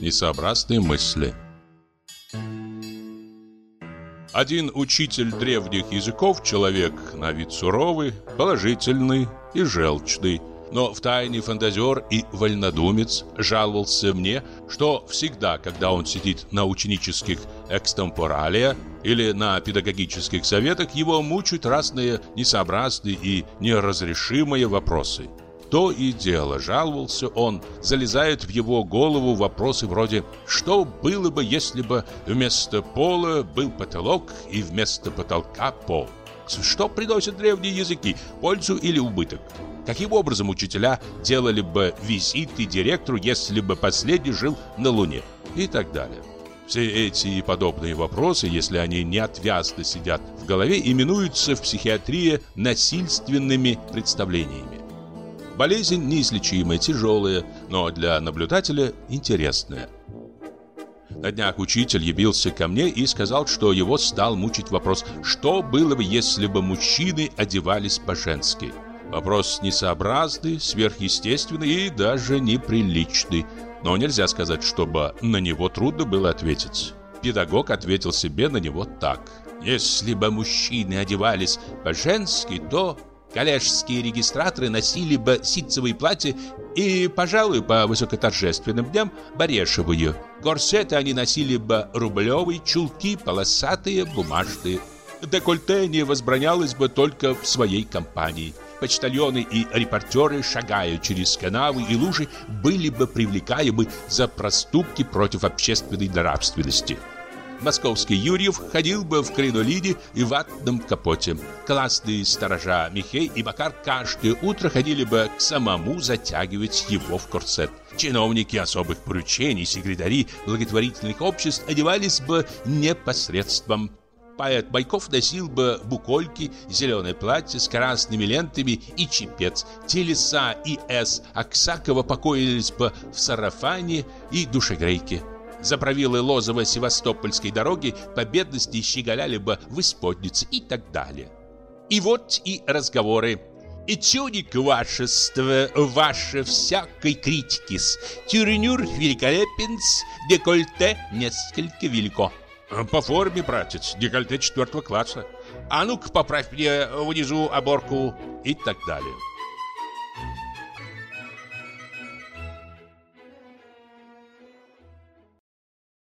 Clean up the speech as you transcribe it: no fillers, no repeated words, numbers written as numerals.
несообразные мысли. Один учитель древних языков, человек на вид суровый, положительный и желчный, но втайне фантазер и вольнодумец, жаловался мне, что всегда, когда он сидит на ученических экстемпоралия или на педагогических советах, его мучают разные несообразные и неразрешимые вопросы. То и дело, жаловался он, залезают в его голову вопросы вроде «Что было бы, если бы вместо пола был потолок и вместо потолка пол? Что приносят древние языки, пользу или убыток? Каким образом учителя делали бы визиты директору, если бы последний жил на Луне?» И так далее. Все эти и подобные вопросы, если они неотвязно сидят в голове, именуются в психиатрии насильственными представлениями. Болезнь неизлечимая, тяжелая, но для наблюдателя интересная. На днях учитель явился ко мне и сказал, что его стал мучить вопрос, что было бы, если бы мужчины одевались по-женски. Вопрос несообразный, сверхъестественный и даже неприличный, но нельзя сказать, чтобы на него трудно было ответить. Педагог ответил себе на него так: если бы мужчины одевались по-женски, то коллежские регистраторы носили бы ситцевые платья и, пожалуй, по высокоторжественным дням барешевые. Корсеты они носили бы рублевые, чулки полосатые, бумажные. Декольте не возбранялось бы только в своей компании. Почтальоны и репортеры, шагая через канавы и лужи, были бы привлекаемы за проступки против общественной нравственности. Московский Юрьев ходил бы в кринолине и ватном капоте. Классные сторожа Михей и Макар каждое утро ходили бы к самому затягивать его в корсет. Чиновники особых поручений, секретари благотворительных обществ одевались бы непосредством. Поэт Байков носил бы букольки, зеленое платье с красными лентами и чепец. Телеса и С. Аксакова покоились бы в сарафане и душегрейке. Заправилы Лозово-Севастопольской дороги по бедности щеголяли бы в исподнице и так далее. И вот и разговоры. «Этюдик вашество, ваше всякой критики-с. Тюрнюр великолепен-с, декольте несколько велико». «По форме, братец, декольте 4 класса. А ну-ка поправь мне внизу оборку» и так далее.